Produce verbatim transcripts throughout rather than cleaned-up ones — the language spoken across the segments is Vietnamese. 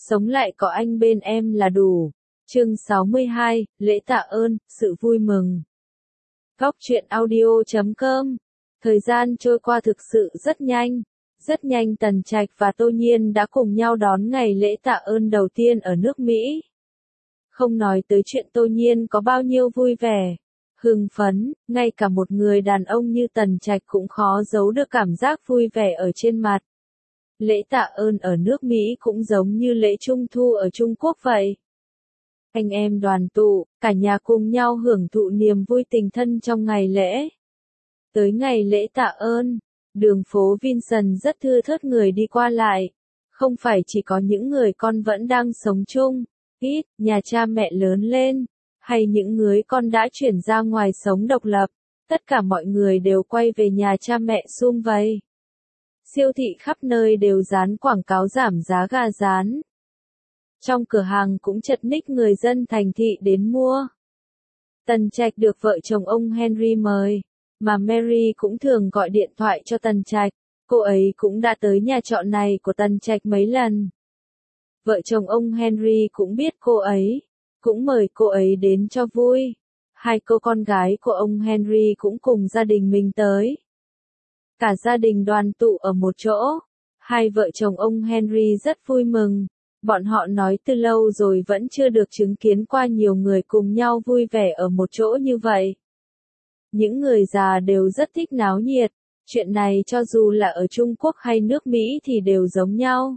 sống lại có anh bên em là đủ. Chương sáu mươi hai, lễ tạ ơn, sự vui mừng. Góc truyện audio chấm com. Thời gian trôi qua thực sự rất nhanh. Rất nhanh Tần Trạch và Tô Nhiên đã cùng nhau đón ngày lễ tạ ơn đầu tiên ở nước Mỹ. Không nói tới chuyện Tô Nhiên có bao nhiêu vui vẻ, hưng phấn, ngay cả một người đàn ông như Tần Trạch cũng khó giấu được cảm giác vui vẻ ở trên mặt. Lễ tạ ơn ở nước Mỹ cũng giống như lễ Trung Thu ở Trung Quốc vậy. Anh em đoàn tụ, cả nhà cùng nhau hưởng thụ niềm vui tình thân trong ngày lễ. Tới ngày lễ tạ ơn, đường phố Vinson rất thưa thớt người đi qua lại. Không phải chỉ có những người con vẫn đang sống chung, ít, nhà cha mẹ lớn lên, hay những người con đã chuyển ra ngoài sống độc lập. Tất cả mọi người đều quay về nhà cha mẹ sum vầy. Siêu thị khắp nơi đều dán quảng cáo giảm giá gà rán. Trong cửa hàng cũng chật ních người dân thành thị đến mua. Tần Trạch được vợ chồng ông Henry mời, mà Mary cũng thường gọi điện thoại cho Tần Trạch, cô ấy cũng đã tới nhà trọ này của Tần Trạch mấy lần. Vợ chồng ông Henry cũng biết cô ấy, cũng mời cô ấy đến cho vui. Hai cô con gái của ông Henry cũng cùng gia đình mình tới. Cả gia đình đoàn tụ ở một chỗ. Hai vợ chồng ông Henry rất vui mừng. Bọn họ nói từ lâu rồi vẫn chưa được chứng kiến qua nhiều người cùng nhau vui vẻ ở một chỗ như vậy. Những người già đều rất thích náo nhiệt. Chuyện này cho dù là ở Trung Quốc hay nước Mỹ thì đều giống nhau.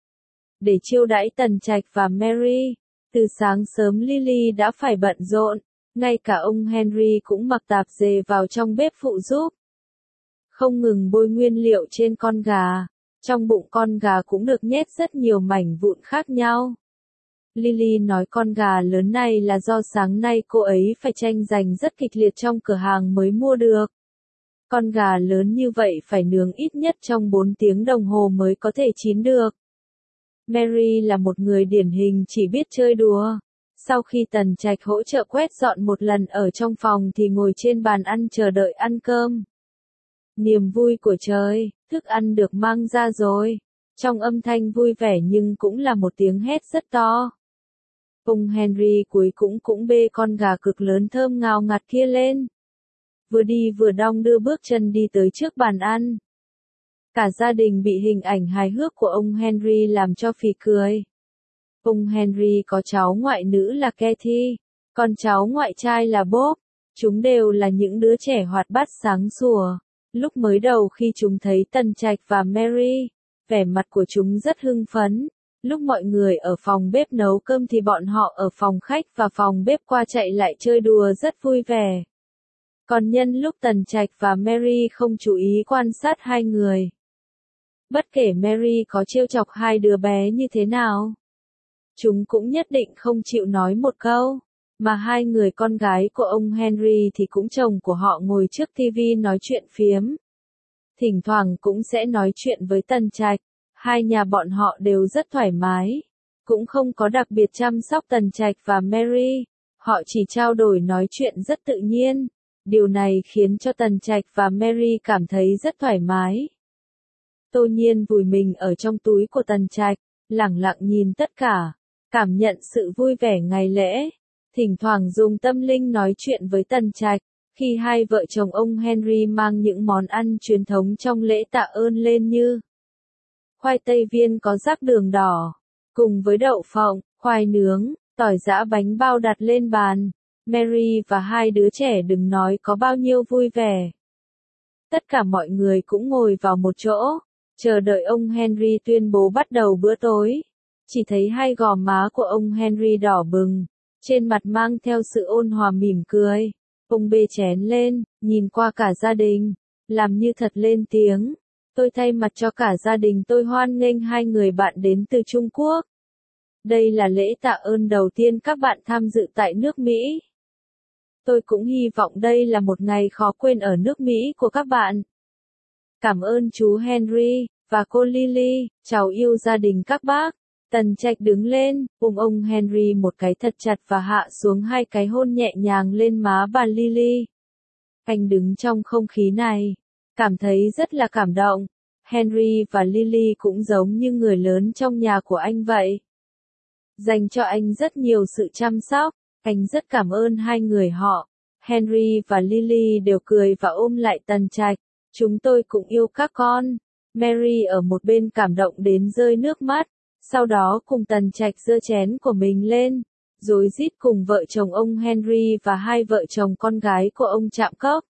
Để chiêu đãi Tần Trạch và Mary, từ sáng sớm Lily đã phải bận rộn. Ngay cả ông Henry cũng mặc tạp dề vào trong bếp phụ giúp. Không ngừng bôi nguyên liệu trên con gà. Trong bụng con gà cũng được nhét rất nhiều mảnh vụn khác nhau. Lily nói con gà lớn này là do sáng nay cô ấy phải tranh giành rất kịch liệt trong cửa hàng mới mua được. Con gà lớn như vậy phải nướng ít nhất trong bốn tiếng đồng hồ mới có thể chín được. Mary là một người điển hình chỉ biết chơi đùa. Sau khi Tần Trạch hỗ trợ quét dọn một lần ở trong phòng thì ngồi trên bàn ăn chờ đợi ăn cơm. Niềm vui của trời, thức ăn được mang ra rồi. Trong âm thanh vui vẻ nhưng cũng là một tiếng hét rất to. Ông Henry cuối cũng cũng bê con gà cực lớn thơm ngào ngạt kia lên. Vừa đi vừa đong đưa bước chân đi tới trước bàn ăn. Cả gia đình bị hình ảnh hài hước của ông Henry làm cho phì cười. Ông Henry có cháu ngoại nữ là Kathy, còn cháu ngoại trai là Bob. Chúng đều là những đứa trẻ hoạt bát sáng sủa. Lúc mới đầu khi chúng thấy Tần Trạch và Mary, vẻ mặt của chúng rất hưng phấn. Lúc mọi người ở phòng bếp nấu cơm thì bọn họ ở phòng khách và phòng bếp qua chạy lại chơi đùa rất vui vẻ. Còn nhân lúc Tần Trạch và Mary không chú ý quan sát hai người. Bất kể Mary có trêu chọc hai đứa bé như thế nào, chúng cũng nhất định không chịu nói một câu. Mà hai người con gái của ông Henry thì cũng chồng của họ ngồi trước ti vi nói chuyện phiếm. Thỉnh thoảng cũng sẽ nói chuyện với Tần Trạch. Hai nhà bọn họ đều rất thoải mái. Cũng không có đặc biệt chăm sóc Tần Trạch và Mary. Họ chỉ trao đổi nói chuyện rất tự nhiên. Điều này khiến cho Tần Trạch và Mary cảm thấy rất thoải mái. Tô Nhiên vùi mình ở trong túi của Tần Trạch, lẳng lặng nhìn tất cả, cảm nhận sự vui vẻ ngày lễ. Thỉnh thoảng dùng tâm linh nói chuyện với Tần Trạch, khi hai vợ chồng ông Henry mang những món ăn truyền thống trong lễ tạ ơn lên như khoai tây viên có rắc đường đỏ, cùng với đậu phộng, khoai nướng, tỏi giã bánh bao đặt lên bàn. Mary và hai đứa trẻ đừng nói có bao nhiêu vui vẻ. Tất cả mọi người cũng ngồi vào một chỗ, chờ đợi ông Henry tuyên bố bắt đầu bữa tối. Chỉ thấy hai gò má của ông Henry đỏ bừng. Trên mặt mang theo sự ôn hòa mỉm cười. Ông bê chén lên, nhìn qua cả gia đình, làm như thật lên tiếng. Tôi thay mặt cho cả gia đình tôi hoan nghênh hai người bạn đến từ Trung Quốc. Đây là lễ tạ ơn đầu tiên các bạn tham dự tại nước Mỹ. Tôi cũng hy vọng đây là một ngày khó quên ở nước Mỹ của các bạn. Cảm ơn chú Henry, và cô Lily, cháu yêu gia đình các bác. Tần Trạch đứng lên, ôm ông Henry một cái thật chặt và hạ xuống hai cái hôn nhẹ nhàng lên má bà Lily. Anh đứng trong không khí này, cảm thấy rất là cảm động. Henry và Lily cũng giống như người lớn trong nhà của anh vậy. dành cho anh rất nhiều sự chăm sóc. Anh rất cảm ơn hai người họ. Henry và Lily đều cười và ôm lại Tần Trạch. Chúng tôi cũng yêu các con. Mary ở một bên cảm động đến rơi nước mắt. Sau đó cùng Tần Trạch giơ chén của mình lên, rối rít cùng vợ chồng ông Henry và hai vợ chồng con gái của ông chạm cốc.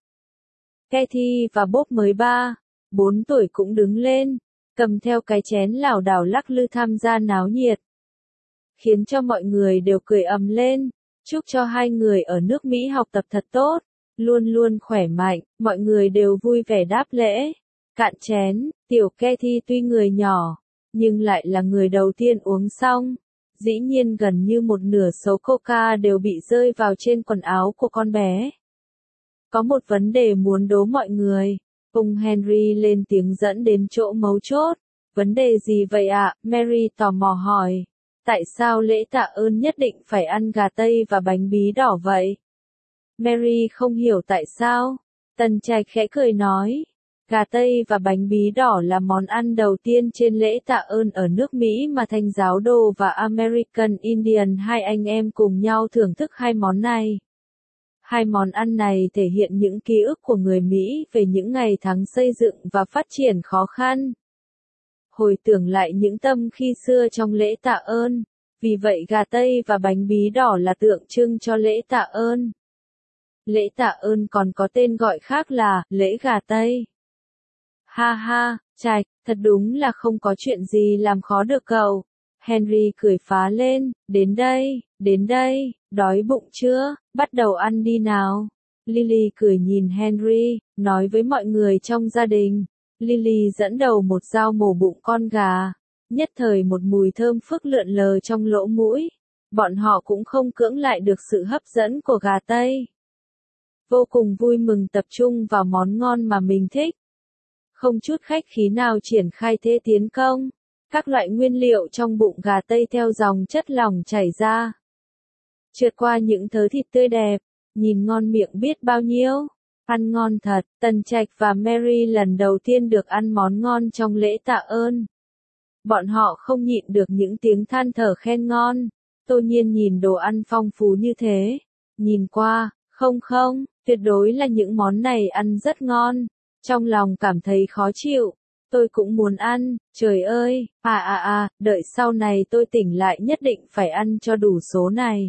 Kathy và Bob mới ba, bốn tuổi cũng đứng lên, cầm theo cái chén lảo đảo lắc lư tham gia náo nhiệt. Khiến cho mọi người đều cười ầm lên, chúc cho hai người ở nước Mỹ học tập thật tốt, luôn luôn khỏe mạnh, mọi người đều vui vẻ đáp lễ. Cạn chén, tiểu Kathy tuy người nhỏ, nhưng lại là người đầu tiên uống xong. Dĩ nhiên gần như một nửa số coca đều bị rơi vào trên quần áo của con bé. Có một vấn đề muốn đố mọi người. Ông Henry lên tiếng dẫn đến chỗ mấu chốt. Vấn đề gì vậy ạ? Mary tò mò hỏi. Tại sao lễ tạ ơn nhất định phải ăn gà tây và bánh bí đỏ vậy? Mary không hiểu tại sao. Tần Trạch khẽ cười nói. Gà tây và bánh bí đỏ là món ăn đầu tiên trên lễ tạ ơn ở nước Mỹ mà Thánh giáo đồ và American Indian hai anh em cùng nhau thưởng thức hai món này. Hai món ăn này thể hiện những ký ức của người Mỹ về những ngày tháng xây dựng và phát triển khó khăn. Hồi tưởng lại những tâm khi xưa trong lễ tạ ơn, vì vậy gà tây và bánh bí đỏ là tượng trưng cho lễ tạ ơn. Lễ tạ ơn còn có tên gọi khác là lễ gà tây. Ha ha, Trạch, thật đúng là không có chuyện gì làm khó được cậu. Henry cười phá lên, đến đây, đến đây, đói bụng chưa, bắt đầu ăn đi nào. Lily cười nhìn Henry, nói với mọi người trong gia đình. Lily dẫn đầu một dao mổ bụng con gà. Nhất thời một mùi thơm phức lượn lờ trong lỗ mũi. Bọn họ cũng không cưỡng lại được sự hấp dẫn của gà tây. Vô cùng vui mừng tập trung vào món ngon mà mình thích. Không chút khách khí nào triển khai thế tiến công. Các loại nguyên liệu trong bụng gà tây theo dòng chất lỏng chảy ra. Trượt qua những thớ thịt tươi đẹp, nhìn ngon miệng biết bao nhiêu. Ăn ngon thật, Tần Trạch và Mary lần đầu tiên được ăn món ngon trong lễ tạ ơn. Bọn họ không nhịn được những tiếng than thở khen ngon. Tô Nhiên nhìn đồ ăn phong phú như thế. Nhìn qua, không không, tuyệt đối là những món này ăn rất ngon. Trong lòng cảm thấy khó chịu. Tôi cũng muốn ăn, trời ơi, à à à, đợi sau này tôi tỉnh lại nhất định phải ăn cho đủ số này.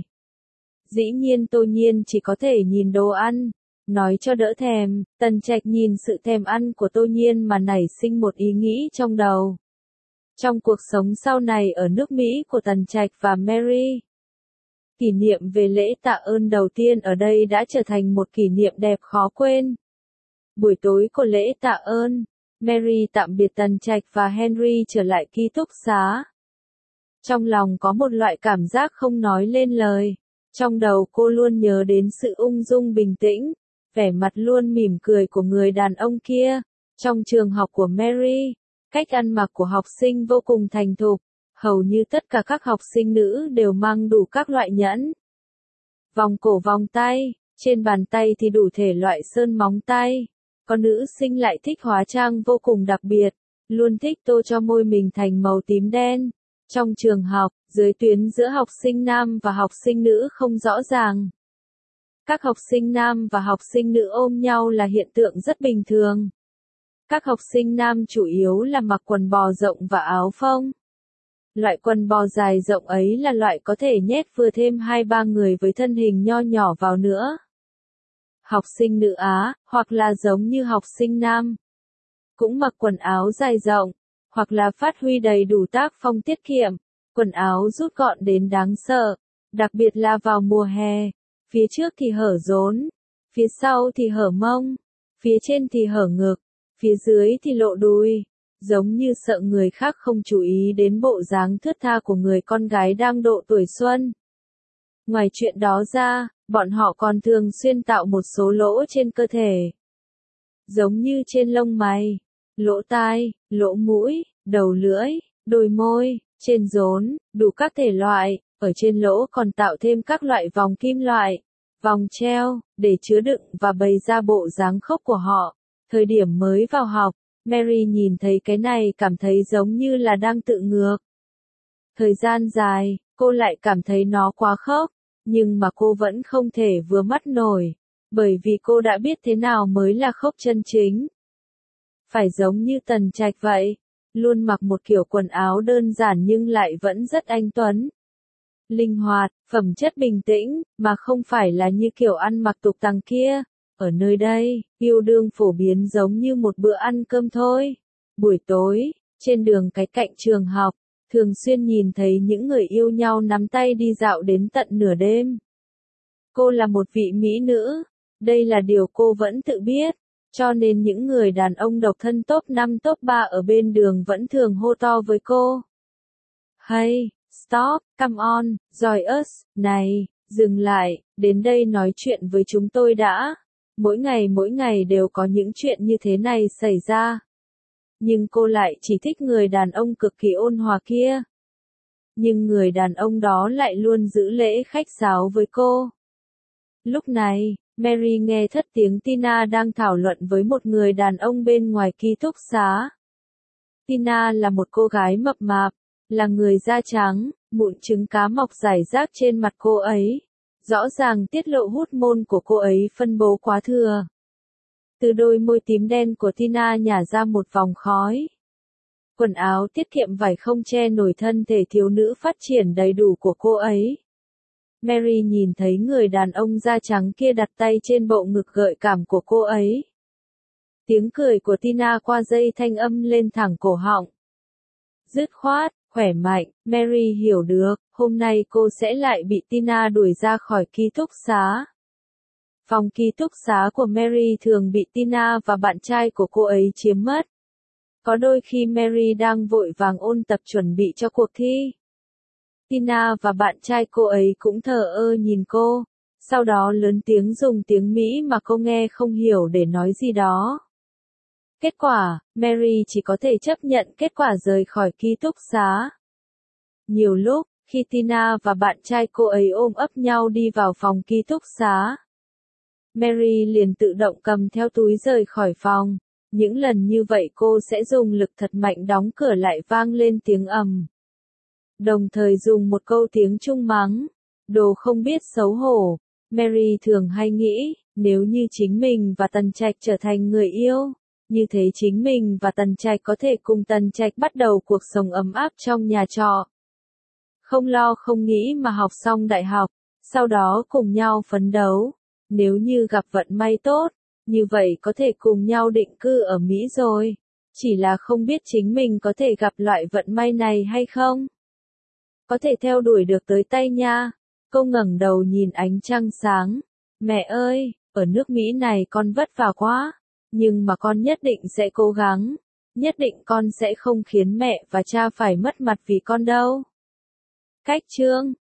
Dĩ nhiên Tô Nhiên chỉ có thể nhìn đồ ăn, nói cho đỡ thèm. Tần Trạch nhìn sự thèm ăn của Tô Nhiên mà nảy sinh một ý nghĩ trong đầu. Trong cuộc sống sau này ở nước Mỹ của Tần Trạch và Mary, kỷ niệm về lễ tạ ơn đầu tiên ở đây đã trở thành một kỷ niệm đẹp khó quên. Buổi tối của lễ tạ ơn, Mary tạm biệt Tần Trạch và Henry trở lại ký túc xá. Trong lòng có một loại cảm giác không nói lên lời. Trong đầu cô luôn nhớ đến sự ung dung bình tĩnh, vẻ mặt luôn mỉm cười của người đàn ông kia. Trong trường học của Mary, cách ăn mặc của học sinh vô cùng thành thục. Hầu như tất cả các học sinh nữ đều mang đủ các loại nhẫn. Vòng cổ vòng tay, trên bàn tay thì đủ thể loại sơn móng tay. Có nữ sinh lại thích hóa trang vô cùng đặc biệt, luôn thích tô cho môi mình thành màu tím đen. Trong trường học, giới tuyến giữa học sinh nam và học sinh nữ không rõ ràng. Các học sinh nam và học sinh nữ ôm nhau là hiện tượng rất bình thường. Các học sinh nam chủ yếu là mặc quần bò rộng và áo phông. Loại quần bò dài rộng ấy là loại có thể nhét vừa thêm hai ba người với thân hình nho nhỏ vào nữa. Học sinh nữ Á, hoặc là giống như học sinh nam, cũng mặc quần áo dài rộng, hoặc là phát huy đầy đủ tác phong tiết kiệm, quần áo rút gọn đến đáng sợ, đặc biệt là vào mùa hè, phía trước thì hở rốn, phía sau thì hở mông, phía trên thì hở ngực, phía dưới thì lộ đùi, giống như sợ người khác không chú ý đến bộ dáng thướt tha của người con gái đang độ tuổi xuân. Ngoài chuyện đó ra, bọn họ còn thường xuyên tạo một số lỗ trên cơ thể. Giống như trên lông mày, lỗ tai, lỗ mũi, đầu lưỡi, đôi môi, trên rốn, đủ các thể loại, ở trên lỗ còn tạo thêm các loại vòng kim loại, vòng treo, để chứa đựng và bày ra bộ dáng khốc của họ. Thời điểm mới vào học, Mary nhìn thấy cái này cảm thấy giống như là đang tự ngược. Thời gian dài, cô lại cảm thấy nó quá khốc, nhưng mà cô vẫn không thể vừa mắt nổi, bởi vì cô đã biết thế nào mới là khốc chân chính. Phải giống như Tần Trạch vậy, luôn mặc một kiểu quần áo đơn giản nhưng lại vẫn rất anh tuấn. Linh hoạt, phẩm chất bình tĩnh, mà không phải là như kiểu ăn mặc tục tằng kia. Ở nơi đây, yêu đương phổ biến giống như một bữa ăn cơm thôi. Buổi tối, trên đường cái cạnh trường học, thường xuyên nhìn thấy những người yêu nhau nắm tay đi dạo đến tận nửa đêm. Cô là một vị mỹ nữ, đây là điều cô vẫn tự biết, cho nên những người đàn ông độc thân top năm top ba ở bên đường vẫn thường hô to với cô. Hey, stop, come on, join us, này, dừng lại, đến đây nói chuyện với chúng tôi đã. Mỗi ngày mỗi ngày đều có những chuyện như thế này xảy ra. Nhưng cô lại chỉ thích người đàn ông cực kỳ ôn hòa kia. Nhưng người đàn ông đó lại luôn giữ lễ khách sáo với cô. Lúc này, Mary nghe thất tiếng Tina đang thảo luận với một người đàn ông bên ngoài ký túc xá. Tina là một cô gái mập mạp, là người da trắng, mụn trứng cá mọc rải rác trên mặt cô ấy. Rõ ràng tiết lộ hút môn của cô ấy phân bố quá thừa. Từ đôi môi tím đen của Tina nhả ra một vòng khói. Quần áo tiết kiệm vải không che nổi thân thể thiếu nữ phát triển đầy đủ của cô ấy. Mary nhìn thấy người đàn ông da trắng kia đặt tay trên bộ ngực gợi cảm của cô ấy. Tiếng cười của Tina qua dây thanh âm lên thẳng cổ họng. Dứt khoát, khỏe mạnh, Mary hiểu được, hôm nay cô sẽ lại bị Tina đuổi ra khỏi ký túc xá. Phòng ký túc xá của Mary thường bị Tina và bạn trai của cô ấy chiếm mất. Có đôi khi Mary đang vội vàng ôn tập chuẩn bị cho cuộc thi. Tina và bạn trai cô ấy cũng thờ ơ nhìn cô, sau đó lớn tiếng dùng tiếng Mỹ mà cô nghe không hiểu để nói gì đó. Kết quả, Mary chỉ có thể chấp nhận kết quả rời khỏi ký túc xá. Nhiều lúc, khi Tina và bạn trai cô ấy ôm ấp nhau đi vào phòng ký túc xá, Mary liền tự động cầm theo túi rời khỏi phòng. Những lần như vậy cô sẽ dùng lực thật mạnh đóng cửa lại vang lên tiếng ầm. Đồng thời dùng một câu tiếng Trung mắng. Đồ không biết xấu hổ. Mary thường hay nghĩ, nếu như chính mình và Tần Trạch trở thành người yêu, như thế chính mình và Tần Trạch có thể cùng Tần Trạch bắt đầu cuộc sống ấm áp trong nhà trọ. Không lo không nghĩ mà học xong đại học, sau đó cùng nhau phấn đấu. Nếu như gặp vận may tốt, như vậy có thể cùng nhau định cư ở Mỹ rồi. Chỉ là không biết chính mình có thể gặp loại vận may này hay không. Có thể theo đuổi được tới tay nha. Cô ngẩng đầu nhìn ánh trăng sáng. Mẹ ơi, ở nước Mỹ này con vất vả quá. Nhưng mà con nhất định sẽ cố gắng. Nhất định con sẽ không khiến mẹ và cha phải mất mặt vì con đâu. Cách chương